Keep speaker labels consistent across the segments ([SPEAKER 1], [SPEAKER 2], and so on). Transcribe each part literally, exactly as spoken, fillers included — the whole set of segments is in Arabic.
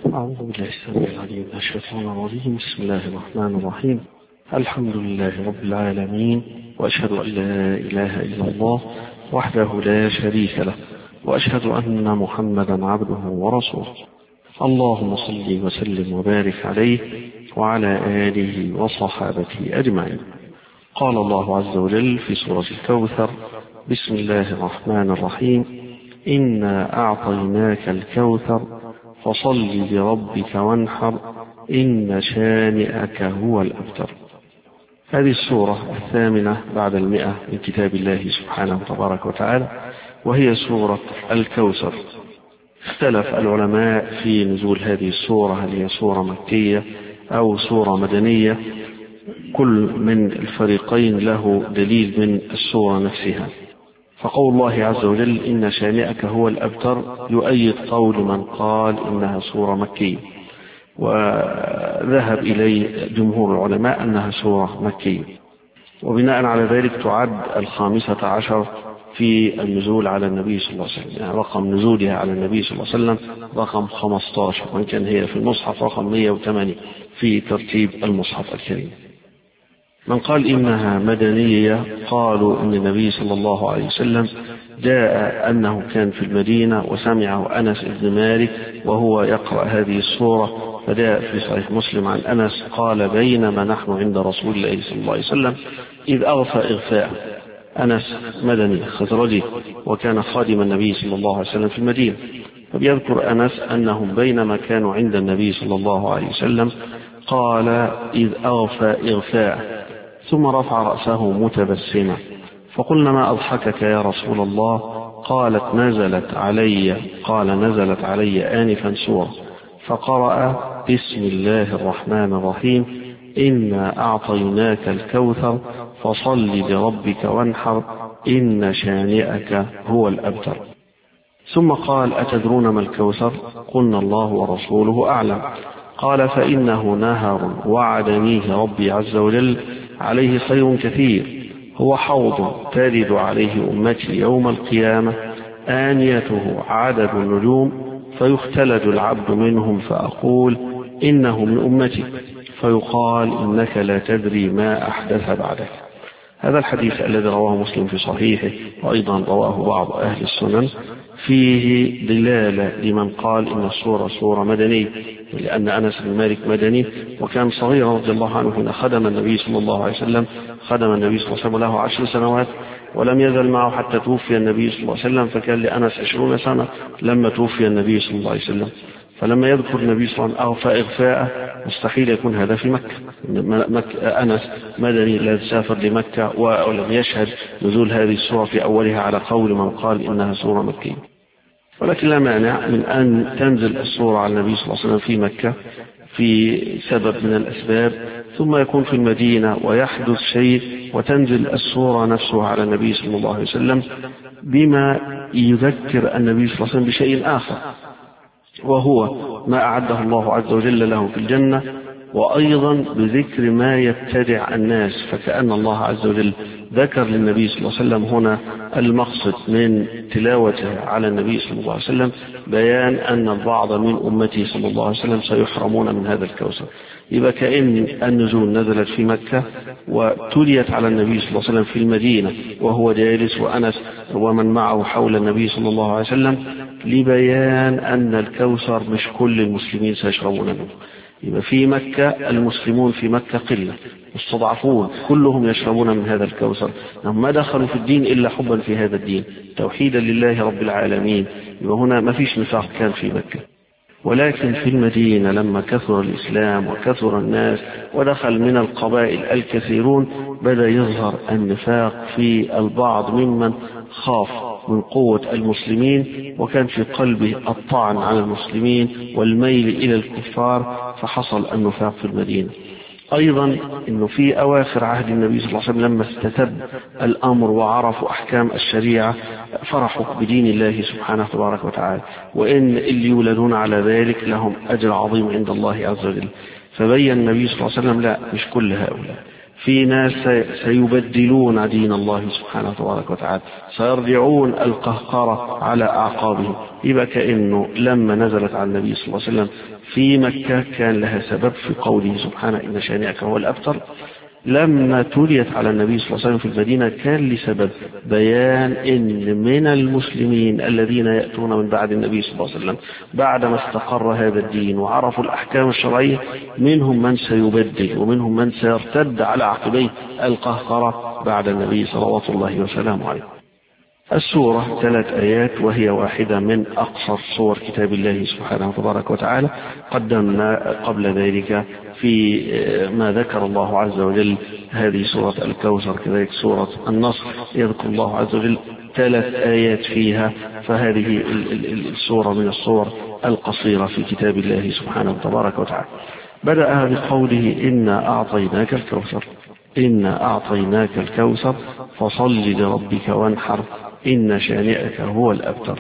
[SPEAKER 1] أعوذ بالله السميع العليم من الشيطان الرجيم. بسم الله الرحمن الرحيم. الحمد لله رب العالمين، وأشهد أن لا إله إلا الله وحده لا شريك له، وأشهد أن محمدا عبده ورسوله. اللهم صل وسلم وبارك عليه وعلى آله وصحابته أجمعين. قال الله عز وجل في سورة الكوثر: بسم الله الرحمن الرحيم: إنا أعطيناك الكوثر فصل لربك وانحر إن شانئك هو الأبتر. هذه السورة الثامنة بعد المئة من كتاب الله سبحانه تبارك وتعالى، وهي سورة الكوثر. اختلف العلماء في نزول هذه السورة، هل هي سورة مكية أو سورة مدنية. كل من الفريقين له دليل من السورة نفسها. فقول الله عز وجل إن شانئك هو الأبتر يؤيد قول من قال إنها سورة مكية، وذهب إليه جمهور العلماء أنها سورة مكية، وبناء على ذلك تعد الخامسة عشر في النزول على النبي صلى الله عليه وسلم. يعني رقم نزولها على النبي صلى الله عليه وسلم رقم خمسة عشر، وإن كان هي في المصحف رقم مئة وثمانية في ترتيب المصحف الكريم. من قال إنها مدنية قالوا إن النبي صلى الله عليه وسلم جاء أنه كان في المدينة وسمعه أنس بن مالك وهو يقرأ هذه السورة، فجاء في صحيح مسلم عن أنس قال: بينما نحن عند رسول الله صلى الله عليه وسلم إذ أغفى إغفاء. أنس مدني خزرجي، وكان خادم النبي صلى الله عليه وسلم في المدينة. فبيذكر أنس أنهم بينما كانوا عند النبي صلى الله عليه وسلم قال: إذ أغفى إغفاء، ثم رفع رأسه متبسما، فقلنا: ما أضحكك يا رسول الله؟ قالت: نزلت علي قال نزلت علي آنفا سورة، فقرأ: بسم الله الرحمن الرحيم إنا أعطيناك الكوثر فصل لربك وانحر إن شانئك هو الأبتر. ثم قال: أتدرون ما الكوثر؟ قلنا: الله ورسوله أعلم. قال: فإنه نهر وعدنيه ربي عز وجل عليه خير كثير، هو حوض ترد عليه أمتي يوم القيامة، آنيته عدد النجوم، فيختلج العبد منهم فأقول: إنه من أمتي، فيقال: إنك لا تدري ما أحدث بعدك. هذا الحديث الذي رواه مسلم في صحيحه، وأيضا رواه بعض أهل السنن، فيه دلالة لمن قال إن السورة سورة مدنية، لأن أنس بن مالك مدني، وكان صغيرا رضي الله عنه حين خدم النبي صلى الله عليه وسلم. خدم النبي صلى الله عليه وسلم له عشر سنوات، ولم يزل معه حتى توفي النبي صلى الله عليه وسلم، فكان لأنس عشرون سنة لما توفي النبي صلى الله عليه وسلم. فلما يذكر النبي صلى الله عليه وسلم أغفى إغفاء مستحيل يكون هذا في مكة. مكة أنس مدني لا سافر لمكة ولم يشهد نزول هذه السورة في أولها على قول من قال إنها سورة مكية. ولكن لا مانع من أن تنزل السورة على النبي صلى الله عليه وسلم في مكة في سبب من الأسباب، ثم يكون في المدينة ويحدث شيء وتنزل السورة نفسها على النبي صلى الله عليه وسلم بما يذكر النبي صلى الله عليه وسلم بشيء آخر، وهو ما أعده الله عز وجل له في الجنة، وأيضا بذكر ما يبتدع الناس. فكأن الله عز وجل ذكر للنبي صلى الله عليه وسلم هنا المقصد من تلاوته على النبي صلى الله عليه وسلم بيان أن البعض من أمته صلى الله عليه وسلم سيحرمون من هذا الكوثر. يبقى كأن النزول نزلت في مكة وتليت على النبي صلى الله عليه وسلم في المدينة وهو جالس وأنس ومن معه حول النبي صلى الله عليه وسلم، لبيان أن الكوثر مش كل المسلمين سيشربون منه. يبقى في مكة المسلمون في مكة قلة مستضعفون، كلهم يشربون من هذا الكوثر، ما دخلوا في الدين إلا حبا في هذا الدين توحيدا لله رب العالمين. يبقى هنا ما فيش نفاق كان في مكة. ولكن في المدينة لما كثر الإسلام وكثر الناس ودخل من القبائل الكثيرون، بدأ يظهر النفاق في البعض ممن خاف من قوة المسلمين، وكان في قلبه الطعن على المسلمين والميل إلى الكفار، فحصل النفاق في المدينة. أيضا أنه في أواخر عهد النبي صلى الله عليه وسلم لما استتب الأمر وعرفوا أحكام الشريعة فرحوا بدين الله سبحانه تبارك وتعالى، وإن اللي يولدون على ذلك لهم أجر عظيم عند الله عز وجل. فبين النبي صلى الله عليه وسلم لا، مش كل هؤلاء. في ناس سيبدلون دين الله سبحانه تبارك وتعالى، سيرجعون القهقرة على أعقابهم. يبقى كأنه لما نزلت على النبي صلى الله عليه وسلم في مكة كان لها سبب في قوله سبحانه إن شانئك هو الأبتر. لما تليت على النبي صلى الله عليه وسلم في المدينة كان لسبب بيان إن من المسلمين الذين يأتون من بعد النبي صلى الله عليه وسلم بعدما استقر هذا الدين وعرفوا الأحكام الشرعية منهم من سيبدل ومنهم من سيرتد على عقبيه القهقرة بعد النبي صلوات الله وسلامه عليه. السورة ثلاث آيات وهي واحدة من أقصر صور كتاب الله سبحانه تبارك وتعالى. قدمنا قبل ذلك في ما ذكر الله عز وجل هذه سورة الكوثر، كذلك سورة النصر يذكر الله عز وجل ثلاث آيات فيها، فهذه السورة من الصور القصيرة في كتاب الله سبحانه تبارك وتعالى. بدأ بقوله إنا أعطيناك الكوثر، إنا أعطيناك الكوثر فصل لربك وانحر إن شانئك هو الأبتر.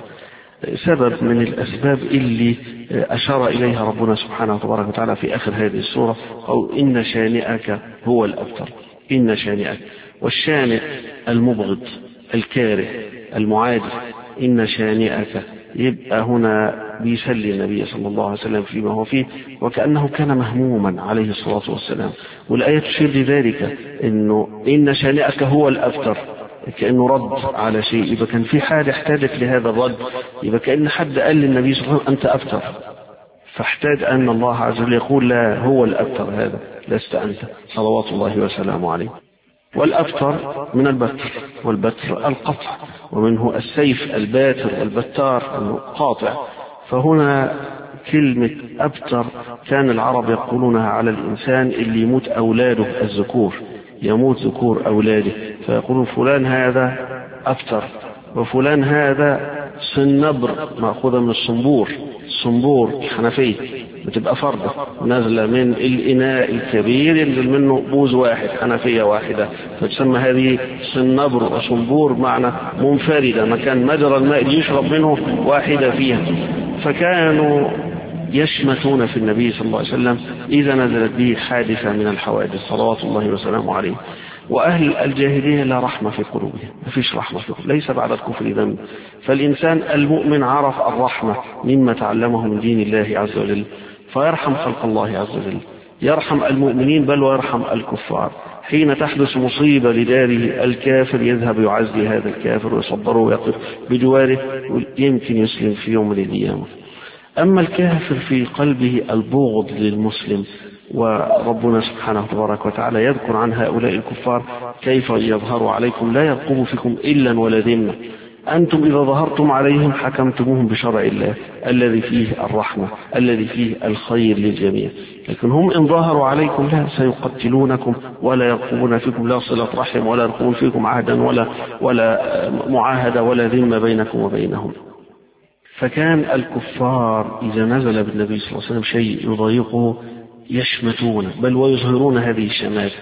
[SPEAKER 1] سبب من الأسباب اللي أشار إليها ربنا سبحانه تبارك وتعالى في آخر هذه السورة أو إن شانئك هو الأبتر. إن شانئك، والشانئ المبغض الكاره المعادي، إن شانئك، يبقى هنا بيسلي النبي صلى الله عليه وسلم فيما هو فيه وكأنه كان مهموما عليه الصلاة والسلام. والآية تشير لذلك إنه إن شانئك هو الأبتر، كأنه رد على شيء، يبقى كان في حاجة احتاجت لهذا الرد، يبقى كأن حد قال للنبي صلى الله عليه وسلم أنت أبتر، فاحتاج أن الله عز وجل يقول لا هو الأبتر هذا لست أنت صلوات الله وسلامه عليه. والأبتر من البتر، والبتر القطع، ومنه السيف الباتر والبتار القاطع. فهنا كلمة أبتر كان العرب يقولونها على الإنسان اللي يموت أولاده الذكور، يموت ذكور أولاده فيقولون فلان هذا أبتر، وفلان هذا صنبر مأخوذة من الصنبور، الصنبور حنفية بتبقى فردة نازلة من الإناء الكبير ينزل منه بوز واحد حنفية واحدة، فتسمى هذه صنبر وصنبور معنى منفردة، مكان مجرى الماء يشرب منه واحدة فيها. فكانوا يشمتون في النبي صلى الله عليه وسلم إذا نزلت به حادثة من الحوادث صلوات الله وسلامه عليه. وأهل الجاهلية لا رحمة في قلوبهم، ما فيش رحمة في قلوبهم، ليس بعد الكفر ذنب. فالإنسان المؤمن عرف الرحمة مما تعلمه من دين الله عز وجل، فيرحم خلق الله عز وجل، يرحم المؤمنين بل ويرحم الكفار. حين تحدث مصيبة لداره الكافر يذهب يعزي هذا الكافر ويصبره ويقف بجواره، يمكن يسلم في يوم من الأيام. أما الكافر في قلبه البغض للمسلم، وربنا سبحانه تبارك وتعالى يذكر عن هؤلاء الكفار كيف يظهروا عليكم لا يرقبوا فيكم إلا ولا ذمة، أنتم إذا ظهرتم عليهم حكمتموهم بشرع الله الذي فيه الرحمة الذي فيه الخير للجميع، لكن هم إن ظهروا عليكم لا سيقتلونكم ولا يرقبون فيكم لا صلة رحم ولا يرقبون فيكم عهدا ولا ولا معاهدة ولا ذمة بينكم وبينهم. فكان الكفار إذا نزل بالنبي صلى الله عليه وسلم شيء يضايقه يشمتون بل ويظهرون هذه الشمات.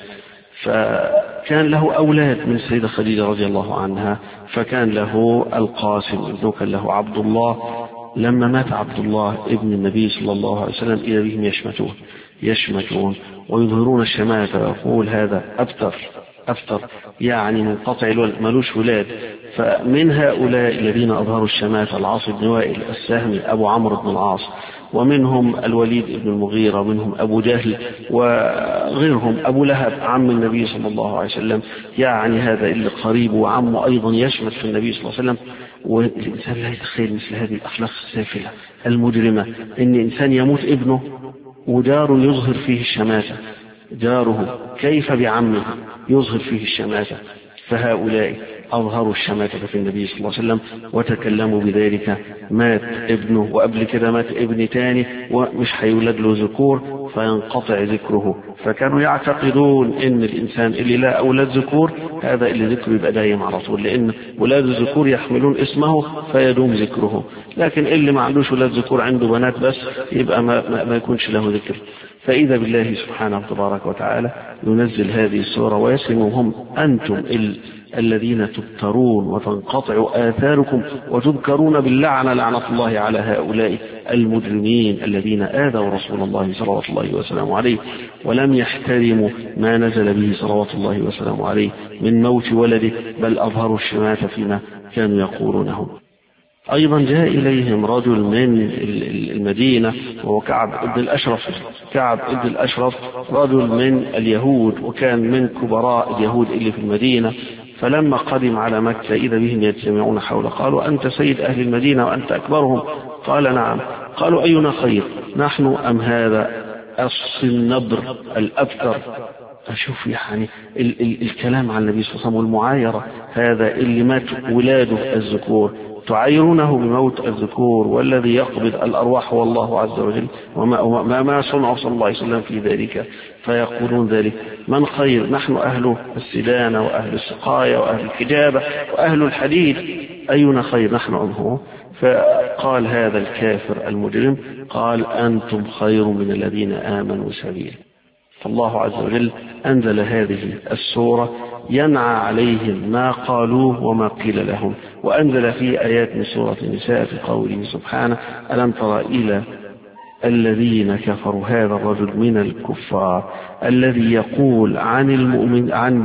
[SPEAKER 1] فكان له أولاد من السيدة خديجة رضي الله عنها، فكان له القاسم ابنه، كان له عبد الله. لما مات عبد الله ابن النبي صلى الله عليه وسلم إذا بهم يشمتون يشمتون ويظهرون الشمات ويقول هذا أبتر أبتر يعني منقطع الولد ملوش ولاد. فمن هؤلاء الذين أظهروا الشمات العاص بن وائل السهمي أبو عمرو بن العاص، ومنهم الوليد بن المغيرة، ومنهم أبو جهل وغيرهم، أبو لهب عم النبي صلى الله عليه وسلم، يعني هذا اللي قريب وعمه أيضا يشمت في النبي صلى الله عليه وسلم. والإنسان لا يتخيل مثل هذه الأخلاق السافلة المجرمة، إن إنسان يموت ابنه وجاره يظهر فيه الشماتة، جاره كيف بعمه يظهر فيه الشماتة. فهؤلاء أظهروا الشماتة في النبي صلى الله عليه وسلم وتكلموا بذلك. مات ابنه وقبل كده مات ابن تاني ومش هيولد له ذكور فينقطع ذكره. فكانوا يعتقدون ان الانسان اللي لا اولاد ذكور هذا اللي ذكره يبقى دايم على طول، لان اولاد الذكور يحملون اسمه فيدوم ذكره، لكن اللي ما عندوش اولاد ذكور عنده بنات بس يبقى ما, ما, ما يكونش له ذكر. فإذا بالله سبحانه تبارك وتعالى ينزل هذه السورة ويسمهم أنتم ال الذين تبترون وتنقطع آثاركم وتذكرون باللعنة لعنة الله على هؤلاء المجرمين الذين آذوا رسول الله صلوات الله وسلامه عليه ولم يحترموا ما نزل به صلوات الله وسلامه عليه من موت ولده، بل أظهروا الشماتة فيما كانوا يقولونه. أيضا جاء إليهم رجل من المدينة وهو كعب بن الأشرف كعب بن الأشرف رجل من اليهود وكان من كبراء اليهود اللي في المدينة. فلما قدم على مكة إذا بهم يجتمعون حوله، قالوا أنت سيد أهل المدينة وأنت أكبرهم؟ قال نعم. قالوا أينا خير، نحن أم هذا الصنبر الأبتر؟ أشوف يعني ال ال الكلام عن النبي صلى الله عليه وسلم والمعايرة، هذا اللي مات ولاده الذكور تعايرونه بموت الذكور، والذي يقبض الأرواح هو الله عز وجل، وما ما, ما صنع صلى الله عليه وسلم في ذلك، فيقولون ذلك. من خير؟ نحن أهل السدانة وأهل السقاية وأهل الكجابة وأهل الحديد، أينا خير نحن أم هو؟ فقال هذا الكافر المجرم، قال أنتم خير من الذين آمنوا سبيلا. فالله عز وجل أنزل هذه السورة ينعى عليهم ما قالوه وما قيل لهم، وأنزل في آيات من سورة النساء في قوله سبحانه: ألم تر إلى الذين كفروا، هذا الرجل من الكفار الذي يقول عن المؤمن عن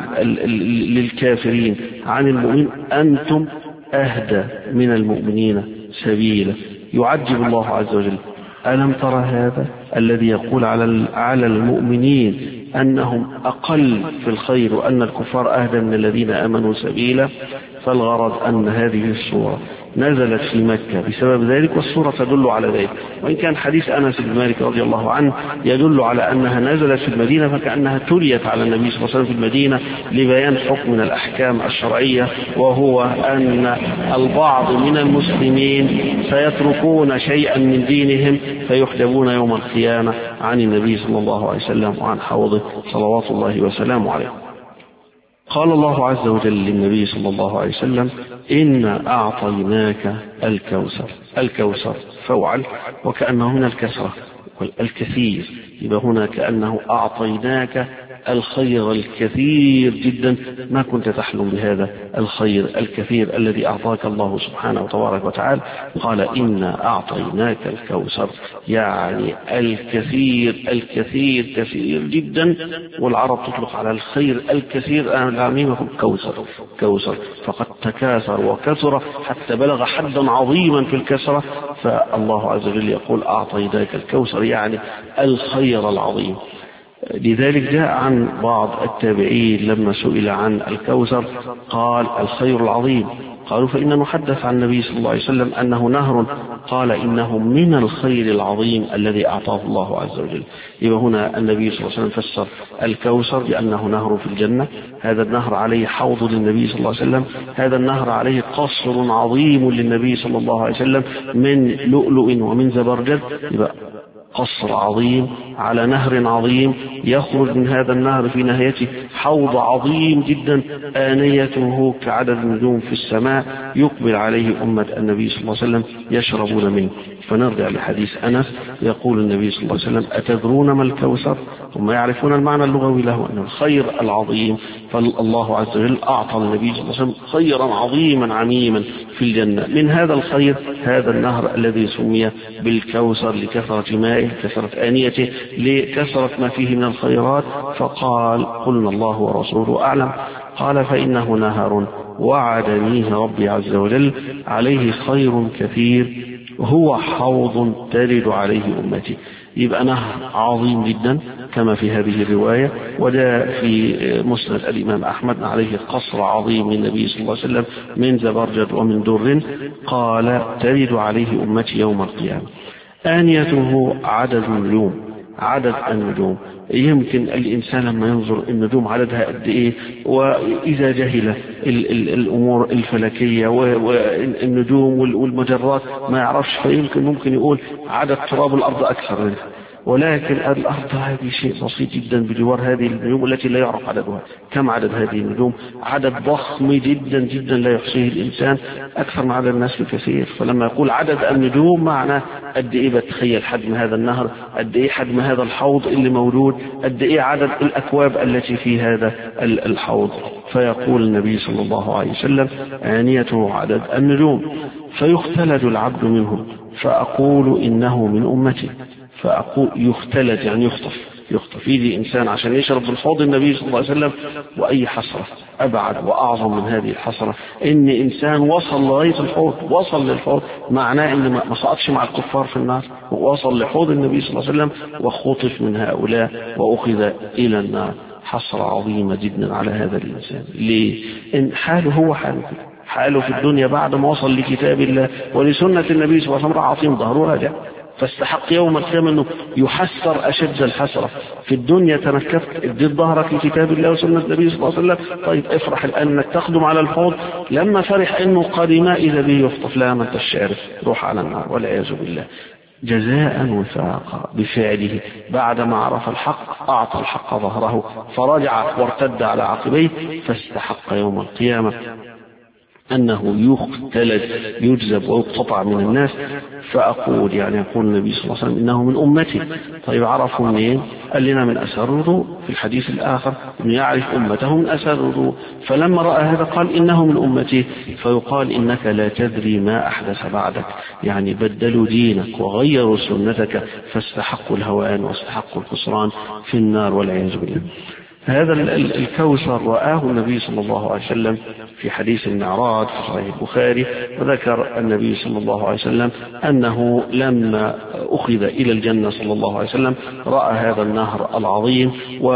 [SPEAKER 1] للكافرين عن المؤمن أنتم أهدى من المؤمنين سبيلا. يعجب الله عز وجل: ألم ترى هذا الذي يقول على على المؤمنين أنهم أقل في الخير وأن الكفار أهدى من الذين آمنوا سبيلا. فالغرض أن هذه السورة نزلت في مكة بسبب ذلك، والسورة تدل على ذلك، وإن كان حديث أنس بن مالك رضي الله عنه يدل على أنها نزلت في المدينة، فكأنها تليت على النبي صلى الله عليه وسلم في المدينة لبيان حكم من الأحكام الشرعية، وهو أن البعض من المسلمين سيتركون شيئا من دينهم فيحجبون يوم القيامة عن النبي صلى الله عليه وسلم وعن حوضه صلوات الله وسلامه عليه. قال الله عز وجل للنبي صلى الله عليه وسلم: إنا أعطيناك الكوثر. الكوثر فوعل وكأنه من الكثرة والكثير، يبقى هنا كأنه أعطيناك الخير الكثير جدا، ما كنت تحلم بهذا الخير الكثير الذي أعطاك الله سبحانه وتبارك وتعالى. قال: إنا أعطيناك الكوثر، يعني الكثير الكثير كثير جدا، والعرب تطلق على الخير الكثير العميم كوثر كوثر، فقد تكاثر وكثر حتى بلغ حدا عظيما في الكثرة. فالله عز وجل يقول: أعطيناك الكوثر، يعني الخير العظيم. لذلك جاء عن بعض التابعين لما سئل عن الكوثر قال: الخير العظيم. قالوا: فإن نحدث عن النبي صلى الله عليه وسلم أنه نهر. قال: إنه من الخير العظيم الذي أعطاه الله عز وجل. يبقى هنا النبي صلى الله عليه وسلم فسر الكوثر بأنه نهر في الجنة، هذا النهر عليه حوض للنبي صلى الله عليه وسلم، هذا النهر عليه قصر عظيم للنبي صلى الله عليه وسلم من لؤلؤ ومن زبرجد. يبقى قصر عظيم على نهر عظيم، يخرج من هذا النهر في نهايته حوض عظيم جدا آنيته كعدد النجوم في السماء، يقبل عليه أمة النبي صلى الله عليه وسلم يشربون منه. فنرجع لحديث أنس، يقول النبي صلى الله عليه وسلم: أتدرون ما الكوثر؟ ثم يعرفون المعنى اللغوي له أنه الخير العظيم. فالله عز وجل أعطى النبي صلى الله عليه وسلم خيرا عظيما عميما في الجنة. من هذا الخير هذا النهر الذي سمي بالكوثر لكثرة مائه، كثرة آنيته، لكثرة ما فيه من الخيرات. فقال: قلنا الله ورسوله أعلم. قال: فإنه نهر وعدنيه ربي عز وجل عليه خير كثير، هو حوض ترد عليه أمتي. يبقى نهر عظيم جدا كما في هذه الرواية. وجاء في مسند الإمام أحمد عليه قصر عظيم من النبي صلى الله عليه وسلم من زبرجد ومن در، قال: ترد عليه أمتي يوم القيامة. آنيته عدد النجوم، عدد النجوم. يمكن الإنسان لما ينظر النجوم عددها قد إيه، وإذا جهل ال ال الأمور الفلكية والنجوم والمجرات ما يعرفش، فيمكن ممكن يقول عدد تراب الأرض أكثر منها، ولكن الأرض هذه شيء بسيط جدا بجوار هذه النجوم التي لا يعرف عددها. كم عدد هذه النجوم؟ عدد ضخم جدا جدا لا يحصيه الإنسان، أكثر من عدد الناس بكثير. فلما يقول عدد النجوم معناه قد إيه بتخيل حجم هذا النهر، قد إيه حجم هذا الحوض اللي موجود، قد إيه عدد الأكواب التي في هذا الحوض. فيقول النبي صلى الله عليه وسلم آنيته عدد النجوم، فيختلج العبد منهم فأقول إنه من أمتي. فأقول يختلج يعني يخطف، يخطف يجي إنسان عشان يشرب من حوض النبي صلى الله عليه وسلم، وأي حسرة أبعد وأعظم من هذه الحسرة إن إنسان وصل لغاية الحوض، وصل للحوض، معناه إن ما سقطش مع الكفار في النار، ووصل لحوض النبي صلى الله عليه وسلم وخطف من هؤلاء وأخذ إلى النار. حسرة عظيمة جدا على هذا الإنسان. ليه؟ إن حاله هو حاله حاله في الدنيا بعد ما وصل لكتاب الله ولسنة النبي صلى الله عليه وسلم عاطين ظهره وراجع، فاستحق يوم القيامة أنه يحسر أشد الحسرة. في الدنيا تنكفت اديت ظهرك لكتاب الله وسنة النبي صلى الله عليه وسلم، طيب افرح الآن أنك تقدم على الحوض. لما فرح أنه قادم إذا به يخطف، لا ما انت الشارف، روح على النار والعياذ بالله. جزاء وفاقا بفعله، بعدما عرف الحق أعطى الحق ظهره فرجع وارتد على عقبيه، فاستحق يوم القيامة أنه يختلج يجذب ويقتطع من الناس. فأقول يعني يقول النبي صلى الله عليه وسلم إنه من أمتي. طيب عرفوا منين؟ قال لنا من أثر الوضوء في الحديث الآخر، إنه يعرف أمته من أثر الوضوء. فلما رأى هذا قال إنه من أمتي، فيقال إنك لا تدري ما أحدث بعدك، يعني بدلوا دينك وغيروا سنتك فاستحقوا الهوان واستحقوا الخسران في النار والعياذ بالله. هذا الكوثر رآه النبي صلى الله عليه وسلم في حديث المعراج في صحيح البخاري، وذكر النبي صلى الله عليه وسلم أنه لما أخذ إلى الجنة صلى الله عليه وسلم رأى هذا النهر العظيم،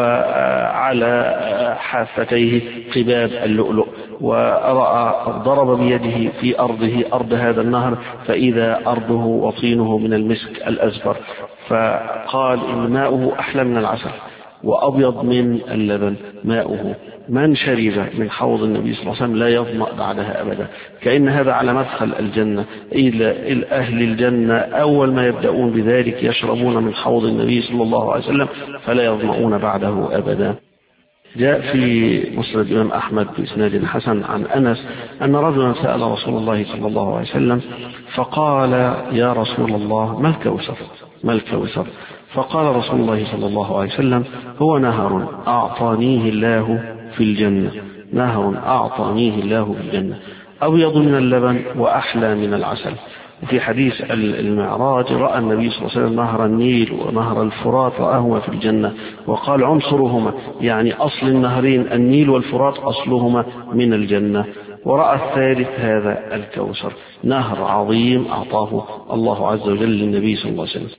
[SPEAKER 1] وعلى حافتيه قباب اللؤلؤ، ورأى ضرب بيده في أرضه أرض هذا النهر فإذا أرضه وطينه من المسك الأزفر، فقال إن ماؤه أحلى من العسل وأبيض من اللبن ماؤه. من شرب من حوض النبي صلى الله عليه وسلم لا يظمأ بعدها أبدا. كأن هذا على مدخل الجنة، إلى أهل الجنة أول ما يبدأون بذلك يشربون من حوض النبي صلى الله عليه وسلم فلا يظمأون بعده أبدا. جاء في مسند الإمام أحمد بإسناد حسن عن أنس أن رجلا سأل رسول الله صلى الله عليه وسلم فقال يا رسول الله ما الكوثر؟ ما الكوثر؟ فقال رسول الله صلى الله عليه وسلم هو نهر أعطانيه الله في الجنة، نهر أعطانيه الله في الجنة أبيض من اللبن وأحلى من العسل. في حديث المعراج رأى النبي صلى الله عليه وسلم نهر النيل ونهر الفرات رآهما في الجنة، وقال عنصرهما يعني أصل النهرين النيل والفرات أصلهما من الجنة. ورأى الثالث هذا الكوثر، نهر عظيم أعطاه الله عز وجل للنبي صلى الله عليه وسلم.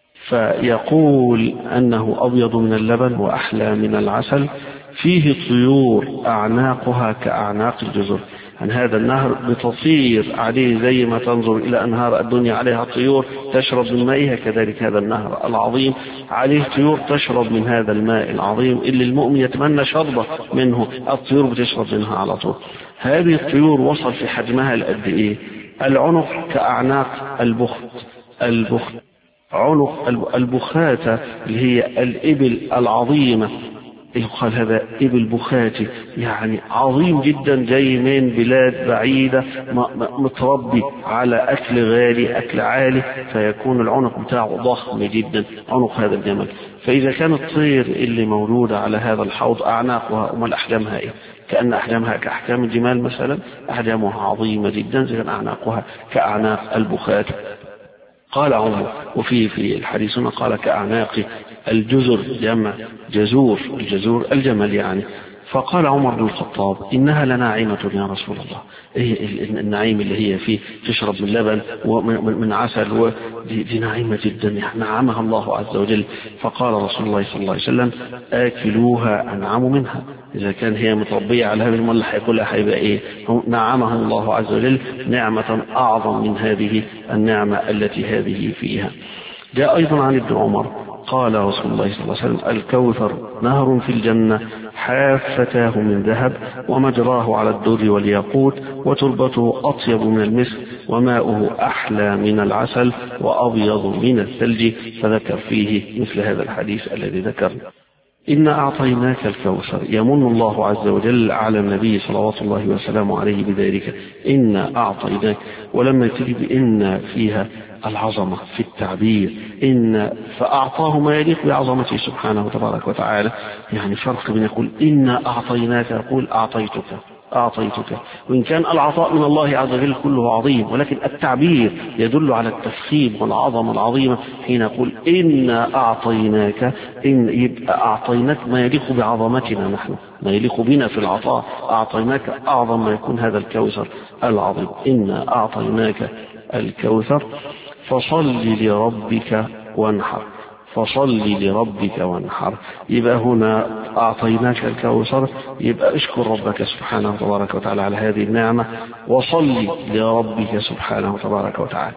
[SPEAKER 1] فيقول أنه أبيض من اللبن وأحلى من العسل، فيه طيور أعناقها كأعناق الجزر. عن هذا النهر بتطير عليه زي ما تنظر إلى أنهار الدنيا عليها طيور تشرب من مائها، كذلك هذا النهر العظيم عليه طيور تشرب من هذا الماء العظيم اللي المؤمن يتمنى شربه منه، الطيور بتشرب منها على طول. هذه الطيور وصل في حجمها لقد إيه؟ العنق كأعناق البخت، البخت عنق البخاتة اللي هي الإبل العظيمة، يقال هذا إبل بخاتي يعني عظيم جدا جاي من بلاد بعيدة متربي على أكل غالي أكل عالي، فيكون العنق بتاعه ضخم جدا عنق هذا الجمل. فإذا كان الطير اللي موجودة على هذا الحوض أعناقها أمال أحجامها إيه؟ كأن أحجامها كأحجام الجمال مثلا، أحجامها عظيمة جدا زي أعناقها كأعناق البخات. قال عمر وفي في الحديث قال كأعناق الجزر جمع جزور، الجزور الجمل يعني. فقال عمر بن الخطاب إنها لناعمة يا رسول الله، إيه النعيم اللي هي فيه تشرب من لبن ومن عسل ودي دي نعيمة جدا نعمها الله عز وجل. فقال رسول الله صلى الله عليه وسلم آكلوها أنعم منها، إذا كان هي متربية على هذه الملة هيقولها هيبقى إيه؟ نعمها الله عز وجل نعمة أعظم من هذه النعمة التي هذه فيها. جاء أيضا عن ابن عمر قال رسول الله صلى الله عليه وسلم: الكوثر نهر في الجنة حافتاه من ذهب ومجراه على الدر والياقوت وتربته أطيب من المسك وماؤه أحلى من العسل وأبيض من الثلج، فذكر فيه مثل هذا الحديث الذي ذكر. إنا أعطيناك الكوثر، يمن الله عز وجل على النبي صلوات الله وسلامه عليه بذلك. إنا أعطيناك، ولما تجي بإن فيها العظمة في التعبير، إن فأعطاه ما يليق بعظمته سبحانه وتبارك وتعالى. يعني فرق بين يقول إنا أعطيناك يقول أعطيتك أعطيتك، وإن كان العطاء من الله عز وجل كله عظيم، ولكن التعبير يدل على التفخيم والعظمة العظيمة حين يقول إنا أعطيناك، إن يبقى أعطيناك ما يليق بعظمتنا نحن، ما يليق بنا في العطاء. أعطيناك أعظم ما يكون هذا الكوثر العظيم. إنا أعطيناك الكوثر فصل لربك وانحر، فصل لربك وانحر. يبقى هنا أعطيناك الكوثر، يبقى اشكر ربك سبحانه وتبارك وتعالى على هذه النعمة، وصل لربك سبحانه وتبارك وتعالى.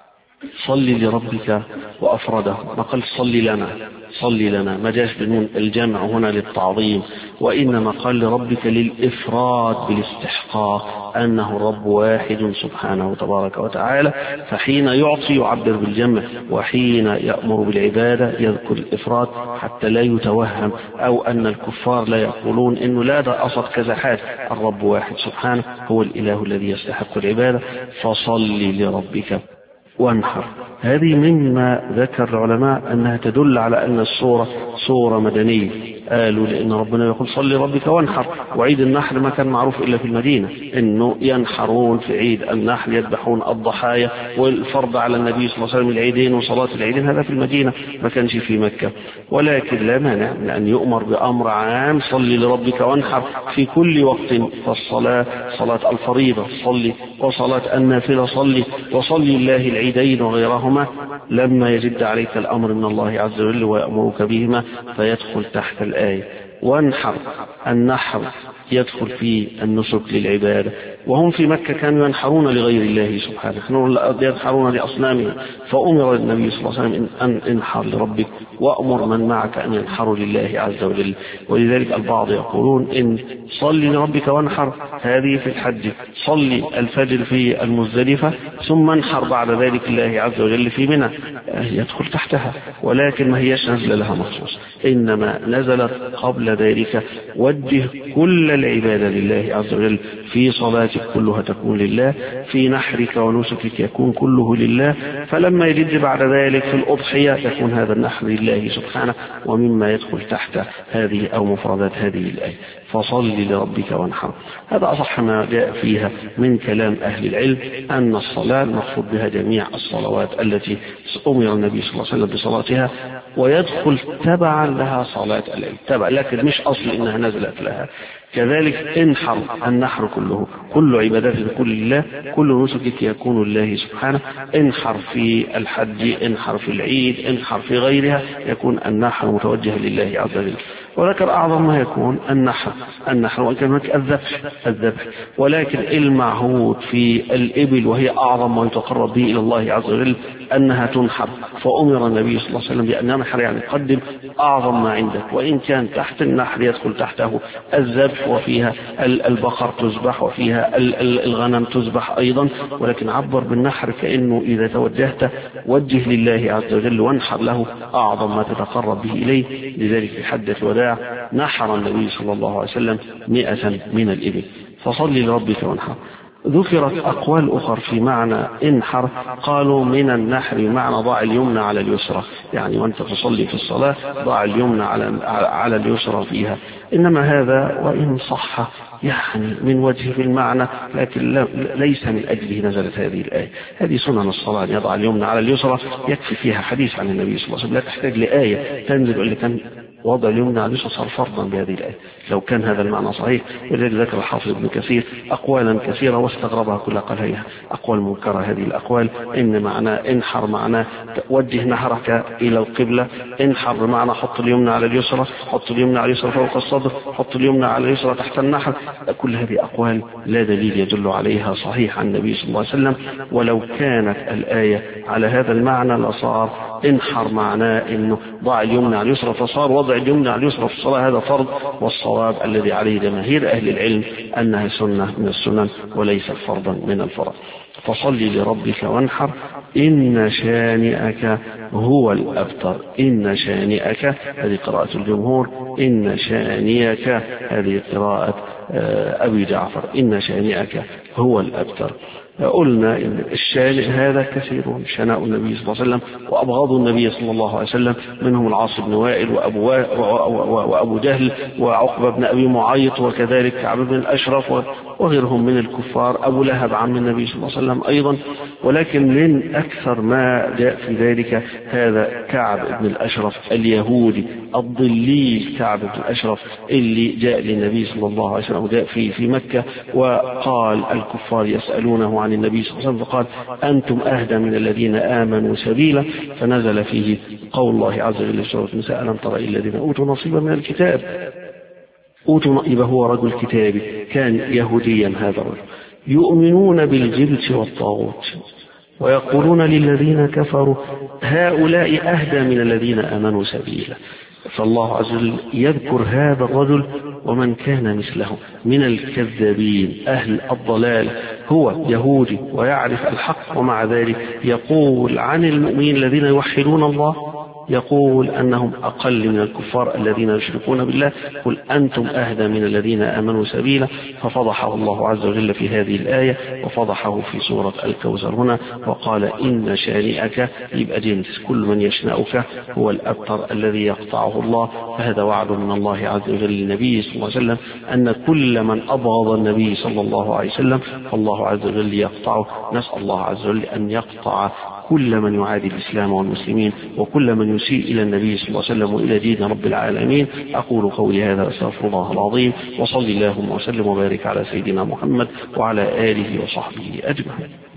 [SPEAKER 1] صل لربك وأفرده، ما قال صل لنا، صل لنا ما جاش بنون الجمع هنا للتعظيم، وإنما قال لربك للإفراد بالاستحقاق، أنه الرب واحد سبحانه وتبارك وتعالى. فحين يعطي يعبر بالجمع، وحين يأمر بالعبادة يذكر الإفراد حتى لا يتوهم، أو أن الكفار لا يقولون إنه لا ده قصد كذا حاجة. الرب واحد سبحانه هو الإله الذي يستحق العبادة. فصل لربك وانحر. هذه مما ذكر العلماء أنها تدل على أن الصورة صورة مدنية. قالوا لأن ربنا يقول صل لربك وانحر، وعيد النحر ما كان معروف إلا في المدينة، إنه ينحرون في عيد النحر، يذبحون الضحايا، والفرض على النبي صلى الله عليه وسلم العيدين وصلاة العيدين هذا في المدينة، ما كانش في مكة. ولكن لا مانع من أن يؤمر بأمر عام صل لربك وانحر في كل وقت. فالصلاة صلاة الفريضة صلي، وصلاة النافلة صلي، وصلي الله العيدين وغيرهما لما يجد عليك الأمر من الله عز وجل ويأمرك بهما، فيدخل تحت الآية. وانحر، النحر يدخل في النسك للعبادة، وهم في مكة كانوا ينحرون لغير الله سبحانه، ينحرون لأصنامهم، فأمر النبي صلى الله عليه وسلم أن انحر لربك، وأمر من معك أن ينحروا لله عز وجل. ولذلك البعض يقولون إن صلي لربك وانحر هذه في الحج، صلي الفجر في المزدلفة ثم انحر بعد ذلك الله عز وجل في منى، يدخل تحتها، ولكن ما هيش نزل لها مخصوص، إنما نزلت قبل ذلك. وجه كل العبادة لله عز وجل، في صلاتك كلها تكون لله، في نحرك ونسكك يكون كله لله، فلما يجد بعد ذلك في الأضحية يكون هذا النحر لله سبحانه، ومما يدخل تحت هذه أو مفردات هذه الآية. فصل لربك وانحر. هذا أصح ما جاء فيها من كلام أهل العلم، أن الصلاة مقصود بها جميع الصلوات التي أمر النبي صلى الله عليه وسلم بصلاتها، ويدخل تبعا لها صلاة الليل تبع، لكن مش أصل إنها نزلت لها. كذلك انحر، النحر كله كل عباداتك كل لله، كل نسكك يكون لله سبحانه. انحر في الحج، انحر في العيد، انحر في غيرها، يكون النحر متوجه لله عز وجل. وذكر أعظم ما يكون النحر، النحر وإن كان هناك الذبح الذبح ولكن المعهود في الإبل، وهي أعظم ما يتقرب به إلى الله عز وجل أنها تنحر، فأمر النبي صلى الله عليه وسلم بأن ينحر، يعني قدم أعظم ما عندك، وإن كان تحت النحر يدخل تحته الذبح، وفيها البقر تذبح، وفيها الغنم تذبح أيضا، ولكن عبر بالنحر كأنه إذا توجهت وجه لله عز وجل وانحر له أعظم ما تتقرب به إليه. لذلك في حدث الوداع نحر النبي صلى الله عليه وسلم مئة من الإبل. فصل لربك وانحر. ذكرت أقوال أخرى في معنى انحر، قالوا من النحر معنى ضع اليمنى على اليسرى، يعني وانت تصلي في الصلاة ضع اليمنى على على اليسرى فيها. إنما هذا وإن صح يعني من وجه في المعنى، لكن ليس من أجله نزلت هذه الآية. هذه سنن الصلاة، يضع اليمنى على اليسرى، يكفي فيها حديث عن النبي صلى الله عليه وسلم، لا تحتاج لآية تنزل إلا كان وضع اليمنى على اليسرى صار فرضا بهذه الآية لو كان هذا المعنى صحيح. ولذلك ذكر الحافظ ابن كثير أقوالا كثيرة واستغربها كل قال أقوال منكرة. هذه الأقوال إن معنى انحر معناه وجه نحرك إلى القبلة، انحر بمعنى حط اليمنى على اليسرى، حط اليمنى على اليسرى فوق الصدر، حط اليمنى على اليسرى تحت النحر. كل هذه أقوال لا دليل يدل عليها صحيح عن النبي صلى الله عليه وسلم. ولو كانت الآية على هذا المعنى لصار انحر معناه انه ضع اليمنى على اليسرى، فصار وضع اليمنى على اليسرى في الصلاة هذا فرض، والصواب الذي عليه جماهير أهل العلم أنها سنة من السنن وليست فرضا من الفرض. فصل لربك وانحر إن شانئك هو الأبتر. إن شانئك هذه قراءة الجمهور، إن شانئك هذه قراءة أبي جعفر، إن شانئك هو الأبتر. قلنا إن الشانئ هذا كثيرون، شناء النبي صلى الله عليه وسلم وأبغضوا النبي صلى الله عليه وسلم، منهم العاص بن وائل وأبو, وأبو جهل وعقبة بن أبي معيط وكذلك كعب بن الأشرف وغيرهم من الكفار، أبو لهب عم النبي صلى الله عليه وسلم أيضا. ولكن من أكثر ما جاء في ذلك هذا كعب بن الأشرف اليهودي الضليل، كعب بن الأشرف اللي جاء للنبي صلى الله عليه وسلم وجاء في في مكة، وقال الكفار يسألونه عن النبي صلى الله عليه وسلم فقال أنتم أهدى من الذين آمنوا سبيلا، فنزل فيه قول الله عز وجل في سورة النساء ألم تر إلى الذين أوتوا نصيبا من الكتاب. أوتوا نصيبا هو رجل كتابي كان يهوديا هذا الرجل، يؤمنون بالجبت والطاغوت ويقولون للذين كفروا هؤلاء أهدى من الذين آمنوا سبيلا. فالله عز وجل يذكر هذا الرجل ومن كان مثله من الكذابين أهل الضلال، هو يهودي ويعرف الحق ومع ذلك يقول عن المؤمنين الذين يوحدون الله، يقول أنهم أقل من الكفار الذين يشركون بالله، قل أنتم أهدى من الذين آمنوا سبيلا. ففضحه الله عز وجل في هذه الآية وفضحه في سورة الكوثر هنا وقال إن شانئك، يبقى جنس كل من يشنأك هو الأبتر الذي يقطعه الله. فهذا وعد من الله عز وجل للنبي صلى الله عليه وسلم أن كل من أبغض النبي صلى الله عليه وسلم فالله عز وجل يقطعه. نسأل الله عز وجل أن يقطع كل من يعادي الإسلام والمسلمين وكل من يسيء إلى النبي صلى الله عليه وسلم وإلى دين رب العالمين. أقول قولي هذا أستغفر الله العظيم، وصلي اللهم وسلم وبارك على سيدنا محمد وعلى آله وصحبه أجمعين.